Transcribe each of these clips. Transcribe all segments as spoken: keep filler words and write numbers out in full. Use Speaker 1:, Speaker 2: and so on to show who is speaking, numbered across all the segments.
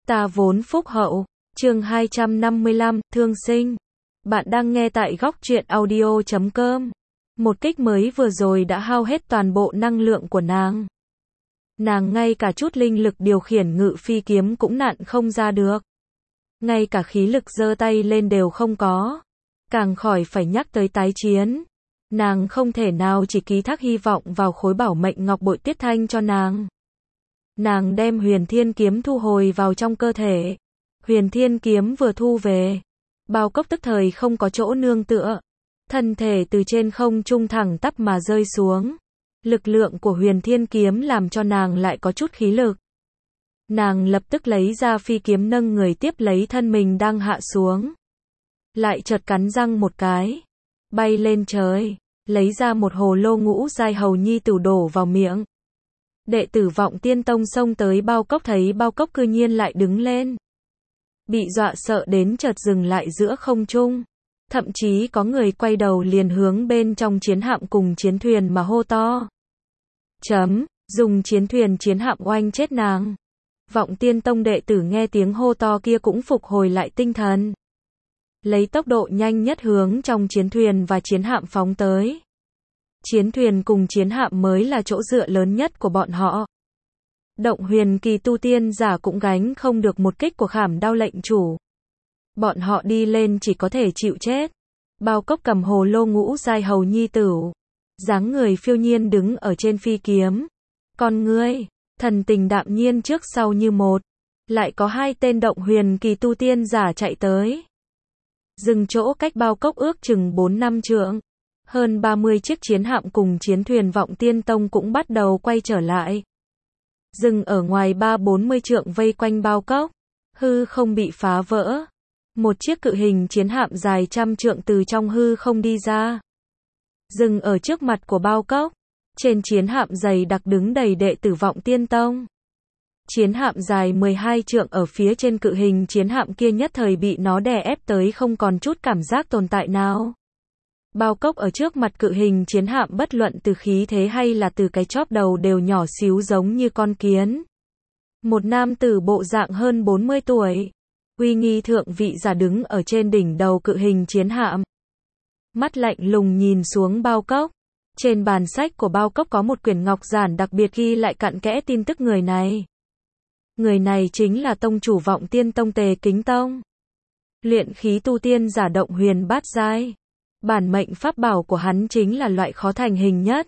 Speaker 1: Ta vốn phúc hậu. Chương hai trăm năm mươi lăm, thương sinh. Bạn đang nghe tại góc truyện audio chấm com. Một kích mới vừa rồi đã hao hết toàn bộ năng lượng của nàng. Nàng ngay cả chút linh lực điều khiển ngự phi kiếm cũng nặn không ra được. Ngay cả khí lực giơ tay lên đều không có. Càng khỏi phải nhắc tới tái chiến. Nàng không thể nào chỉ ký thác hy vọng vào khối bảo mệnh ngọc bội Tiết Thanh cho nàng. Nàng đem huyền thiên kiếm thu hồi vào trong cơ thể. Huyền thiên kiếm vừa thu về, Bao Cốc tức thời không có chỗ nương tựa. Thân thể từ trên không trung thẳng tắp mà rơi xuống. Lực lượng của huyền thiên kiếm làm cho nàng lại có chút khí lực. Nàng lập tức lấy ra phi kiếm nâng người tiếp lấy thân mình đang hạ xuống. Lại chợt cắn răng một cái. Bay lên trời, lấy ra một hồ lô ngũ giai hầu nhi tử đổ vào miệng. Đệ tử Vọng Tiên Tông xông tới Bao Cốc thấy Bao Cốc cư nhiên lại đứng lên. Bị dọa sợ đến chợt dừng lại giữa không trung. Thậm chí có người quay đầu liền hướng bên trong chiến hạm cùng chiến thuyền mà hô to. Chấm, dùng chiến thuyền chiến hạm oanh chết nàng. Vọng Tiên Tông đệ tử nghe tiếng hô to kia cũng phục hồi lại tinh thần. Lấy tốc độ nhanh nhất hướng trong chiến thuyền và chiến hạm phóng tới. Chiến thuyền cùng chiến hạm mới là chỗ dựa lớn nhất của bọn họ. Động huyền kỳ tu tiên giả cũng gánh không được một kích của Khảm Đao lệnh chủ. Bọn họ đi lên chỉ có thể chịu chết. Bao Cốc cầm hồ lô ngũ giai hầu nhi tử, dáng người phiêu nhiên đứng ở trên phi kiếm. Con ngươi, thần tình đạm nhiên trước sau như một. Lại có hai tên động huyền kỳ tu tiên giả chạy tới. Dừng chỗ cách Bao Cốc ước chừng bốn năm trượng. Hơn ba mươi chiếc chiến hạm cùng chiến thuyền Vọng Tiên Tông cũng bắt đầu quay trở lại. Dừng ở ngoài ba bốn mươi trượng vây quanh Bao Cốc. Hư không bị phá vỡ. Một chiếc cự hình chiến hạm dài trăm trượng từ trong hư không đi ra. Dừng ở trước mặt của Bao Cốc. Trên chiến hạm dày đặc đứng đầy đệ tử Vọng Tiên Tông. Chiến hạm dài mười hai trượng ở phía trên cự hình chiến hạm kia nhất thời bị nó đè ép tới không còn chút cảm giác tồn tại nào. Bao Cốc ở trước mặt cự hình chiến hạm bất luận từ khí thế hay là từ cái chóp đầu đều nhỏ xíu giống như con kiến. Một nam tử bộ dạng hơn bốn mươi tuổi. Uy nghi thượng vị giả đứng ở trên đỉnh đầu cự hình chiến hạm. Mắt lạnh lùng nhìn xuống Bao Cốc. Trên bàn sách của Bao Cốc có một quyển ngọc giản đặc biệt ghi lại cặn kẽ tin tức người này. Người này chính là tông chủ Vọng Tiên Tông Tề Kính Tông. Luyện khí tu tiên giả động huyền bát giai. Bản mệnh pháp bảo của hắn chính là loại khó thành hình nhất.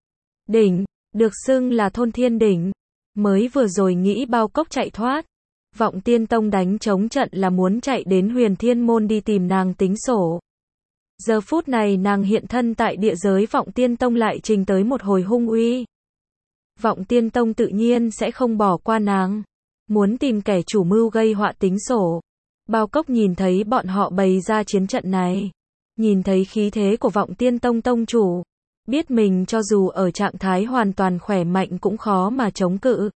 Speaker 1: Đỉnh, được xưng là thôn thiên đỉnh. Mới vừa rồi nghĩ Bao Cốc chạy thoát. Vọng Tiên Tông đánh chống trận là muốn chạy đến Huyền Thiên Môn đi tìm nàng tính sổ. Giờ phút này nàng hiện thân tại địa giới Vọng Tiên Tông lại trình tới một hồi hung uy. Vọng Tiên Tông tự nhiên sẽ không bỏ qua nàng. Muốn tìm kẻ chủ mưu gây họa tính sổ. Bao Cốc nhìn thấy bọn họ bày ra chiến trận này. Nhìn thấy khí thế của Vọng Tiên Tông tông chủ. Biết mình cho dù ở trạng thái hoàn toàn khỏe mạnh cũng khó mà chống cự.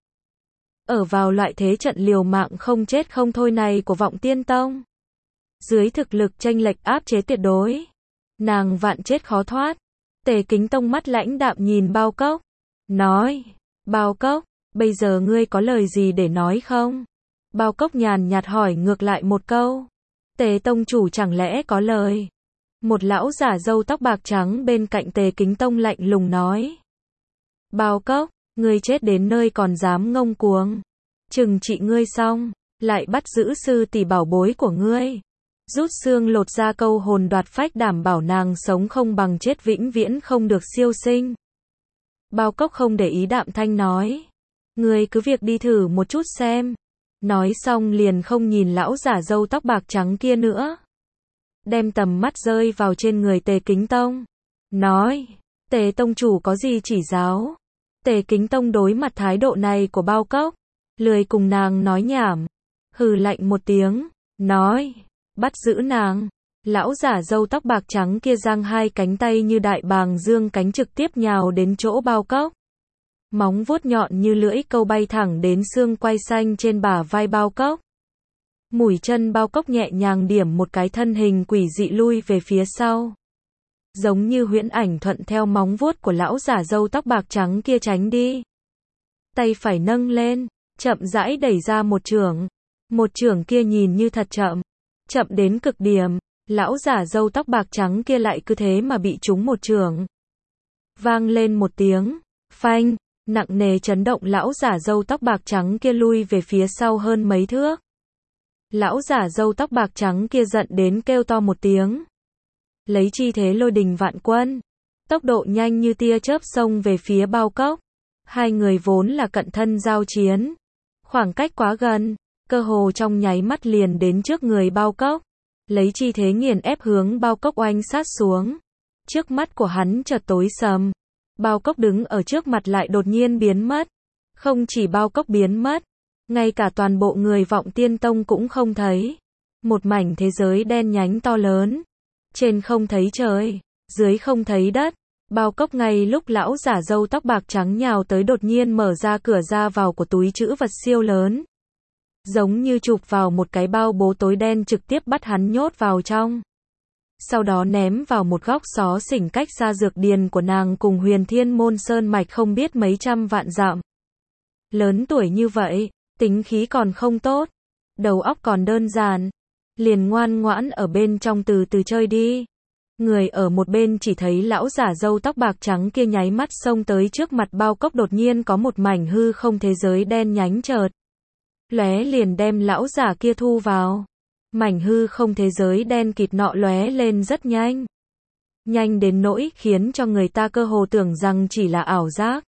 Speaker 1: Ở vào loại thế trận liều mạng không chết không thôi này của Vọng Tiên Tông. Dưới thực lực chênh lệch áp chế tuyệt đối. Nàng vạn chết khó thoát. Tề Kính Tông mắt lãnh đạm nhìn Bao Cốc. Nói, Bao Cốc, bây giờ ngươi có lời gì để nói không? Bao Cốc nhàn nhạt hỏi ngược lại một câu. Tề Tông chủ chẳng lẽ có lời? Một lão giả râu tóc bạc trắng bên cạnh Tề Kính Tông lạnh lùng nói. Bao Cốc, ngươi chết đến nơi còn dám ngông cuồng. Trừng trị ngươi xong, lại bắt giữ sư tỷ bảo bối của ngươi. Rút xương lột ra câu hồn đoạt phách đảm bảo nàng sống không bằng chết vĩnh viễn không được siêu sinh. Bao Cốc không để ý đạm thanh nói. Ngươi cứ việc đi thử một chút xem. Nói xong liền không nhìn lão giả râu tóc bạc trắng kia nữa. Đem tầm mắt rơi vào trên người Tề Kính Tông. Nói, Tề Tông chủ có gì chỉ giáo? Tề Kính Tông đối mặt thái độ này của Bao Cốc. Lười cùng nàng nói nhảm. Hừ lạnh một tiếng. Nói, bắt giữ nàng. Lão giả râu tóc bạc trắng kia giang hai cánh tay như đại bàng dương cánh trực tiếp nhào đến chỗ Bao Cốc. Móng vuốt nhọn như lưỡi câu bay thẳng đến xương quai xanh trên bả vai Bao Cốc. Mũi chân Bao Cốc nhẹ nhàng điểm một cái thân hình quỷ dị lui về phía sau. Giống như huyễn ảnh thuận theo móng vuốt của lão giả râu tóc bạc trắng kia tránh đi. Tay phải nâng lên, chậm rãi đẩy ra một chưởng. Một chưởng kia nhìn như thật chậm, chậm đến cực điểm, lão giả râu tóc bạc trắng kia lại cứ thế mà bị trúng một chưởng. Vang lên một tiếng, phanh, nặng nề chấn động lão giả râu tóc bạc trắng kia lui về phía sau hơn mấy thước. Lão giả râu tóc bạc trắng kia giận đến kêu to một tiếng. Lấy chi thế lôi đình vạn quân, tốc độ nhanh như tia chớp xông về phía Bao Cốc. Hai người vốn là cận thân giao chiến, khoảng cách quá gần, cơ hồ trong nháy mắt liền đến trước người Bao Cốc, lấy chi thế nghiền ép hướng Bao Cốc oanh sát xuống. Trước mắt của hắn chợt tối sầm, Bao Cốc đứng ở trước mặt lại đột nhiên biến mất. Không chỉ Bao Cốc biến mất, ngay cả toàn bộ người Vọng Tiên Tông cũng không thấy. Một mảnh thế giới đen nhánh to lớn, trên không thấy trời, dưới không thấy đất. Bao Cốc ngay lúc lão giả râu tóc bạc trắng nhào tới đột nhiên mở ra cửa ra vào của túi trữ vật siêu lớn. Giống như chụp vào một cái bao bố tối đen trực tiếp bắt hắn nhốt vào trong. Sau đó ném vào một góc xó xỉnh cách xa dược điền của nàng cùng Huyền Thiên Môn Sơn Mạch không biết mấy trăm vạn dặm. Lớn tuổi như vậy, tính khí còn không tốt, đầu óc còn đơn giản, liền ngoan ngoãn ở bên trong từ từ chơi đi. Người ở một bên chỉ thấy lão giả râu tóc bạc trắng kia nháy mắt xông tới trước mặt Bao Cốc, đột nhiên có một mảnh hư không thế giới đen nhánh chợt lóe liền đem lão giả kia thu vào. Mảnh hư không thế giới đen kịt nọ lóe lên rất nhanh. Nhanh đến nỗi khiến cho người ta cơ hồ tưởng rằng chỉ là ảo giác.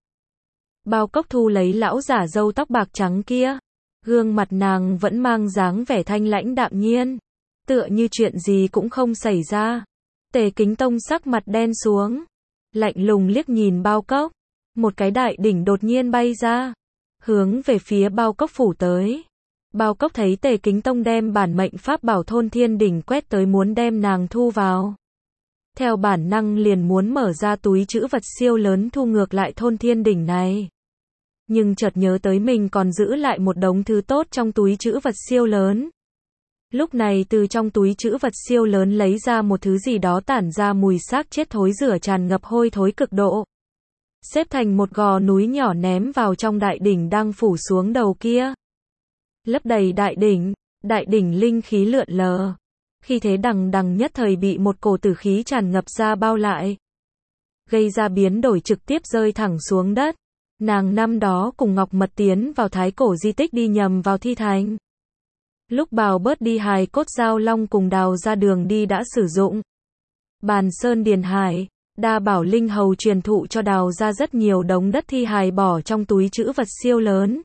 Speaker 1: Bao Cốc thu lấy lão giả râu tóc bạc trắng kia. Gương mặt nàng vẫn mang dáng vẻ thanh lãnh đạm nhiên, tựa như chuyện gì cũng không xảy ra. Tề Kính Tông sắc mặt đen xuống, lạnh lùng liếc nhìn Bao Cốc. Một cái đại đỉnh đột nhiên bay ra, hướng về phía Bao Cốc phủ tới. Bao Cốc thấy Tề Kính Tông đem bản mệnh pháp bảo Thôn Thiên Đỉnh quét tới muốn đem nàng thu vào. Theo bản năng liền muốn mở ra túi trữ vật siêu lớn thu ngược lại Thôn Thiên Đỉnh này. Nhưng chợt nhớ tới mình còn giữ lại một đống thứ tốt trong túi trữ vật siêu lớn. Lúc này từ trong túi trữ vật siêu lớn lấy ra một thứ gì đó tản ra mùi xác chết thối rữa tràn ngập hôi thối cực độ. Xếp thành một gò núi nhỏ ném vào trong đại đỉnh đang phủ xuống đầu kia. Lấp đầy đại đỉnh, đại đỉnh linh khí lượn lờ. Khi thế đằng đằng nhất thời bị một cổ tử khí tràn ngập ra bao lại. Gây ra biến đổi trực tiếp rơi thẳng xuống đất. Nàng năm đó cùng Ngọc Mật tiến vào thái cổ di tích đi nhầm vào thi thành. Lúc bào bớt đi hài cốt giao long cùng đào ra đường đi đã sử dụng. Bàn Sơn Điền Hải, Đa Bảo Linh Hầu truyền thụ cho đào ra rất nhiều đống đất thi hài bỏ trong túi trữ vật siêu lớn.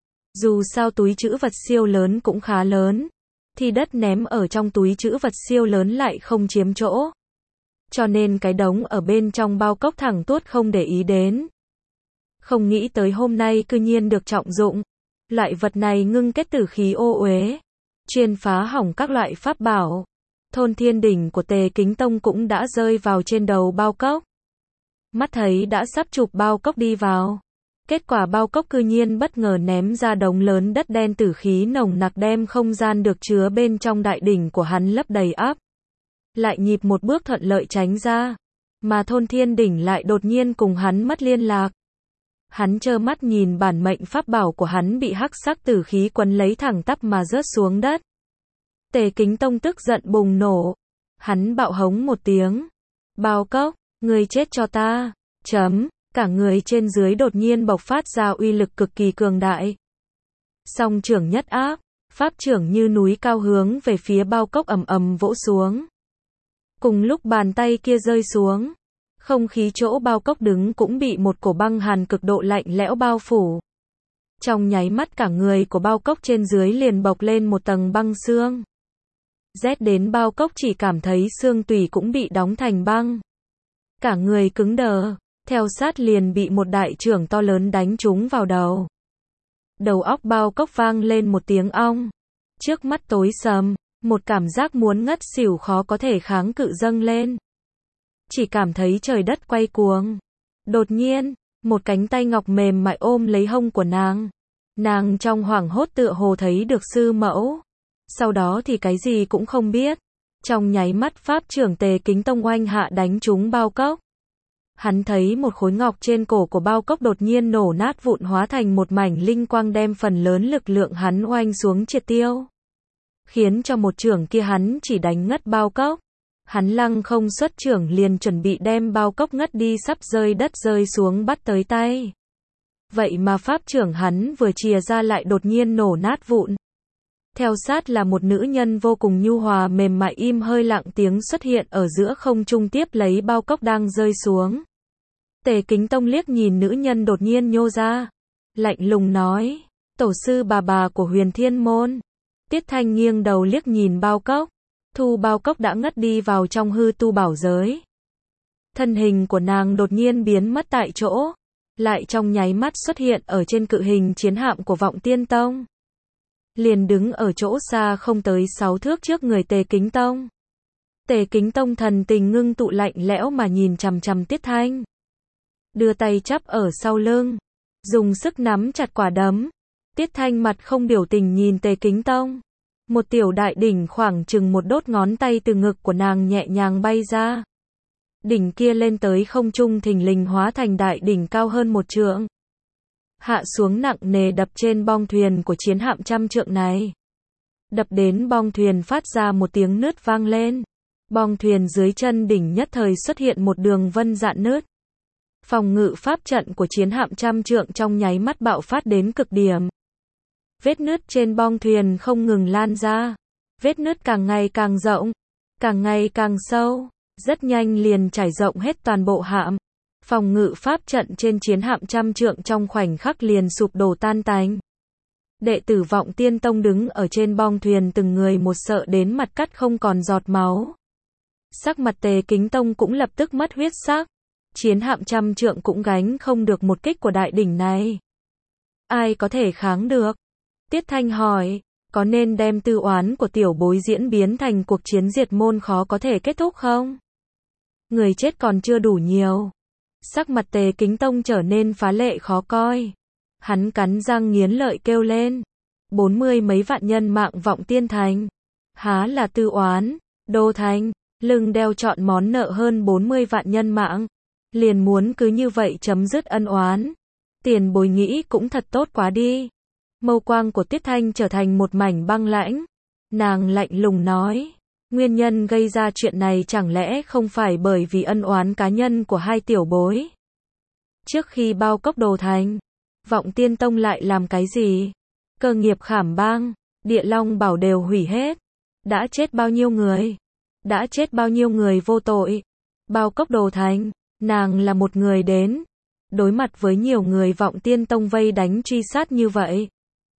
Speaker 1: Dù sao túi trữ vật siêu lớn cũng khá lớn, thì đất ném ở trong túi trữ vật siêu lớn lại không chiếm chỗ. Cho nên cái đống ở bên trong Bao Cốc thẳng tuốt không để ý đến. Không nghĩ tới hôm nay cư nhiên được trọng dụng. Loại vật này ngưng kết tử khí ô uế, chuyên phá hỏng các loại pháp bảo. Thôn Thiên Đỉnh của Tề Kính Tông cũng đã rơi vào trên đầu Bao Cốc. Mắt thấy đã sắp chụp Bao Cốc đi vào. Kết quả Bao Cốc cư nhiên bất ngờ ném ra đống lớn đất đen tử khí nồng nặc đem không gian được chứa bên trong đại đỉnh của hắn lấp đầy ắp. Lại nhịp một bước thuận lợi tránh ra. Mà Thôn Thiên Đỉnh lại đột nhiên cùng hắn mất liên lạc. Hắn trơ mắt nhìn bản mệnh pháp bảo của hắn bị hắc sắc tử khí quấn lấy thẳng tắp mà rớt xuống đất. Tề Kính Tông tức giận bùng nổ. Hắn bạo hống một tiếng. Bao Cốc, ngươi chết cho ta. Chấm. Cả người trên dưới đột nhiên bộc phát ra uy lực cực kỳ cường đại. Song trưởng nhất áp, pháp trưởng như núi cao hướng về phía Bao Cốc ầm ầm vỗ xuống. Cùng lúc bàn tay kia rơi xuống, không khí chỗ Bao Cốc đứng cũng bị một cổ băng hàn cực độ lạnh lẽo bao phủ. Trong nháy mắt cả người của Bao Cốc trên dưới liền bộc lên một tầng băng xương. Rét đến Bao Cốc chỉ cảm thấy xương tủy cũng bị đóng thành băng. Cả người cứng đờ, theo sát liền bị một đại chưởng to lớn đánh trúng vào đầu. Đầu óc Bao Cốc vang lên một tiếng ong. Trước mắt tối sầm, một cảm giác muốn ngất xỉu khó có thể kháng cự dâng lên. Chỉ cảm thấy trời đất quay cuồng. Đột nhiên, một cánh tay ngọc mềm mại ôm lấy hông của nàng. Nàng trong hoảng hốt tựa hồ thấy được sư mẫu. Sau đó thì cái gì cũng không biết. Trong nháy mắt pháp trưởng Tề Kính Tông oanh hạ đánh trúng Bao Cốc. Hắn thấy một khối ngọc trên cổ của bao cốc đột nhiên nổ nát vụn hóa thành một mảnh linh quang đem phần lớn lực lượng hắn oanh xuống triệt tiêu. Khiến cho một chưởng kia hắn chỉ đánh ngất bao cốc. Hắn lăng không xuất chưởng liền chuẩn bị đem bao cốc ngất đi sắp rơi đất rơi xuống bắt tới tay. Vậy mà pháp chưởng hắn vừa chìa ra lại đột nhiên nổ nát vụn. Theo sát là một nữ nhân vô cùng nhu hòa mềm mại im hơi lặng tiếng xuất hiện ở giữa không trung tiếp lấy bao cốc đang rơi xuống. Tề Kính Tông liếc nhìn nữ nhân đột nhiên nhô ra. Lạnh lùng nói, tổ sư bà bà của Huyền Thiên Môn. Tiết Thanh nghiêng đầu liếc nhìn bao cốc. Thu bao cốc đã ngất đi vào trong hư tu bảo giới. Thân hình của nàng đột nhiên biến mất tại chỗ. Lại trong nháy mắt xuất hiện ở trên cự hình chiến hạm của Vọng Tiên Tông. Liền đứng ở chỗ xa không tới sáu thước trước người Tề Kính Tông. Tề Kính Tông thần tình ngưng tụ lạnh lẽo mà nhìn chằm chằm Tiết Thanh. Đưa tay chắp ở sau lưng. Dùng sức nắm chặt quả đấm. Tiết Thanh mặt không biểu tình nhìn Tề Kính Tông. Một tiểu đại đỉnh khoảng chừng một đốt ngón tay từ ngực của nàng nhẹ nhàng bay ra. Đỉnh kia lên tới không trung thình lình hóa thành đại đỉnh cao hơn một trượng. Hạ xuống nặng nề đập trên bong thuyền của chiến hạm trăm trượng này. Đập đến bong thuyền phát ra một tiếng nứt vang lên. Bong thuyền dưới chân đỉnh nhất thời xuất hiện một đường vân rạn nứt. Phòng ngự pháp trận của chiến hạm trăm trượng trong nháy mắt bạo phát đến cực điểm. Vết nứt trên bong thuyền không ngừng lan ra. Vết nứt càng ngày càng rộng, càng ngày càng sâu, rất nhanh liền trải rộng hết toàn bộ hạm. Phòng ngự pháp trận trên chiến hạm trăm trượng trong khoảnh khắc liền sụp đổ tan tành. Đệ tử Vọng Tiên Tông đứng ở trên bong thuyền từng người một sợ đến mặt cắt không còn giọt máu. Sắc mặt Tề Kính Tông cũng lập tức mất huyết sắc. Chiến hạm trăm trượng cũng gánh không được một kích của đại đỉnh này. Ai có thể kháng được? Tiết Thanh hỏi, có nên đem tư oán của tiểu bối diễn biến thành cuộc chiến diệt môn khó có thể kết thúc không? Người chết còn chưa đủ nhiều. Sắc mặt Tề Kính Tông trở nên phá lệ khó coi. Hắn cắn răng nghiến lợi kêu lên. Bốn mươi mấy vạn nhân mạng Vọng Tiên Thành. Há là tư oán, Đô Thành, lưng đeo trọn món nợ hơn bốn mươi vạn nhân mạng. Liền muốn cứ như vậy chấm dứt ân oán. Tiền bối nghĩ cũng thật tốt quá đi. Mâu quang của Tiết Thanh trở thành một mảnh băng lãnh. Nàng lạnh lùng nói. Nguyên nhân gây ra chuyện này chẳng lẽ không phải bởi vì ân oán cá nhân của hai tiểu bối? Trước khi bao cốc đồ thành, Vọng Tiên Tông lại làm cái gì? Cơ nghiệp Khảm Bang, Địa Long Bảo đều hủy hết. Đã chết bao nhiêu người? Đã chết bao nhiêu người vô tội? Bao cốc đồ thành, nàng là một người đến. Đối mặt với nhiều người Vọng Tiên Tông vây đánh truy sát như vậy.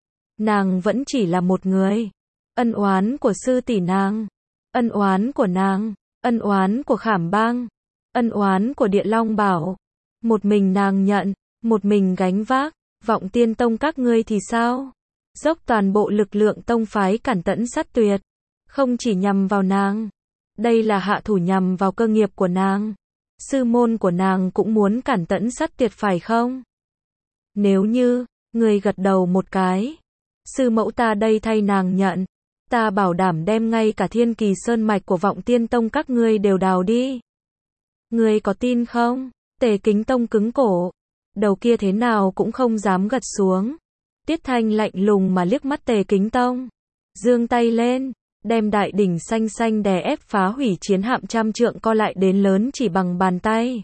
Speaker 1: Nàng vẫn chỉ là một người. Ân oán của sư tỷ nàng. Ân oán của nàng. Ân oán của Khảm Bang. Ân oán của Địa Long Bảo. Một mình nàng nhận. Một mình gánh vác. Vọng Tiên Tông các ngươi thì sao? Dốc toàn bộ lực lượng tông phái cản tẫn sát tuyệt. Không chỉ nhằm vào nàng. Đây là hạ thủ nhằm vào cơ nghiệp của nàng. Sư môn của nàng cũng muốn cản tẫn sát tuyệt phải không? Nếu như, người gật đầu một cái. Sư mẫu ta đây thay nàng nhận. Ta bảo đảm đem ngay cả thiên kỳ sơn mạch của Vọng Tiên Tông các ngươi đều đào đi. Ngươi có tin không? Tề Kính Tông cứng cổ. Đầu kia thế nào cũng không dám gật xuống. Tiết Thanh lạnh lùng mà liếc mắt Tề Kính Tông. Giương tay lên. Đem đại đỉnh xanh xanh đè ép phá hủy chiến hạm trăm trượng co lại đến lớn chỉ bằng bàn tay.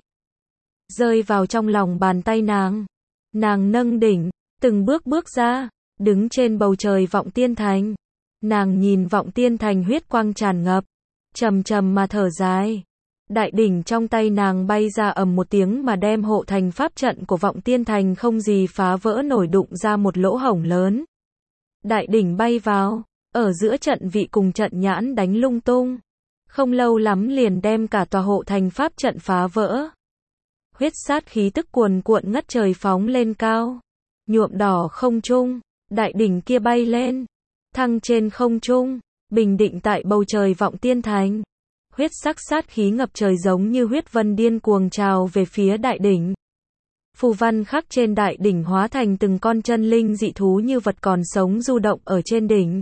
Speaker 1: Rơi vào trong lòng bàn tay nàng. Nàng nâng đỉnh. Từng bước bước ra. Đứng trên bầu trời Vọng Tiên Thành. Nàng nhìn Vọng Tiên Thành huyết quang tràn ngập. Trầm trầm mà thở dài. Đại đỉnh trong tay nàng bay ra ầm một tiếng mà đem hộ thành pháp trận của Vọng Tiên Thành không gì phá vỡ nổi đụng ra một lỗ hổng lớn. Đại đỉnh bay vào. Ở giữa trận vị cùng trận nhãn đánh lung tung. Không lâu lắm liền đem cả tòa hộ thành pháp trận phá vỡ. Huyết sát khí tức cuồn cuộn ngất trời phóng lên cao. Nhuộm đỏ không trung. Đại đỉnh kia bay lên. Thăng trên không trung. Bình định tại bầu trời Vọng Tiên Thành. Huyết sắc sát khí ngập trời giống như huyết vân điên cuồng trào về phía đại đỉnh. Phù văn khắc trên đại đỉnh hóa thành từng con chân linh dị thú như vật còn sống du động ở trên đỉnh.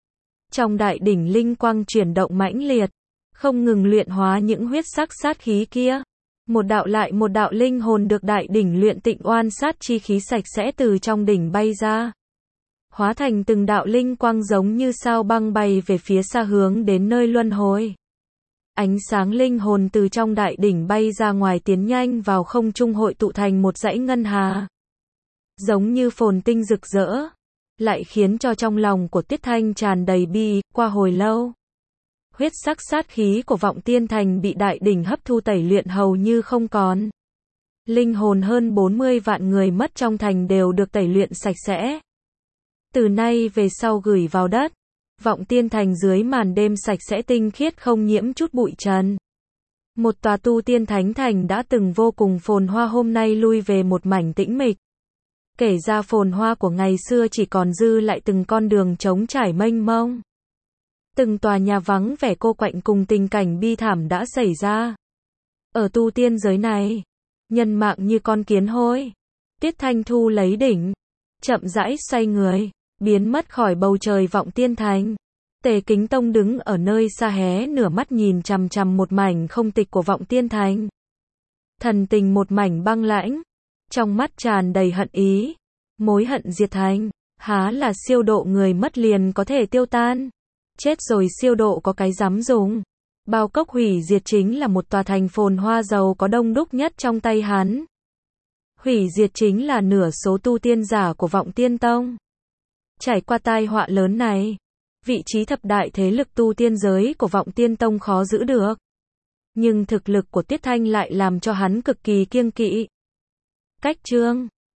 Speaker 1: Trong đại đỉnh linh quang chuyển động mãnh liệt, không ngừng luyện hóa những huyết sắc sát khí kia. Một đạo lại một đạo linh hồn được đại đỉnh luyện tịnh oan sát chi khí sạch sẽ từ trong đỉnh bay ra. Hóa thành từng đạo linh quang giống như sao băng bay về phía xa hướng đến nơi luân hồi. Ánh sáng linh hồn từ trong đại đỉnh bay ra ngoài tiến nhanh vào không trung hội tụ thành một dãy ngân hà. Giống như phồn tinh rực rỡ, lại khiến cho trong lòng của Tiết Thanh tràn đầy bi, qua hồi lâu. Huyết sắc sát khí của Vọng Tiên Thành bị đại đỉnh hấp thu tẩy luyện hầu như không còn. Linh hồn hơn bốn mươi vạn người mất trong thành đều được tẩy luyện sạch sẽ. Từ nay về sau gửi vào đất, Vọng Tiên Thành dưới màn đêm sạch sẽ tinh khiết không nhiễm chút bụi trần. Một tòa tu tiên thánh thành đã từng vô cùng phồn hoa hôm nay lui về một mảnh tĩnh mịch. Kể ra phồn hoa của ngày xưa chỉ còn dư lại từng con đường trống trải mênh mông. Từng tòa nhà vắng vẻ cô quạnh cùng tình cảnh bi thảm đã xảy ra. Ở tu tiên giới này, nhân mạng như con kiến hôi. Tiết Thanh thu lấy đỉnh, chậm rãi xoay người, biến mất khỏi bầu trời Vọng Tiên Thành. Tề Kính Tông đứng ở nơi xa hé nửa mắt nhìn chằm chằm một mảnh không tịch của Vọng Tiên Thành. Thần tình một mảnh băng lãnh, trong mắt tràn đầy hận ý. Mối hận diệt thành, há là siêu độ người mất liền có thể tiêu tan. Chết rồi siêu độ có cái dám dùng. Bao Cốc hủy diệt chính là một tòa thành phồn hoa giàu có đông đúc nhất trong tay hắn. Hủy diệt chính là nửa số tu tiên giả của Vọng Tiên Tông. Trải qua tai họa lớn này, vị trí thập đại thế lực tu tiên giới của Vọng Tiên Tông khó giữ được. Nhưng thực lực của Tiết Thanh lại làm cho hắn cực kỳ kiêng kỵ. Cách chương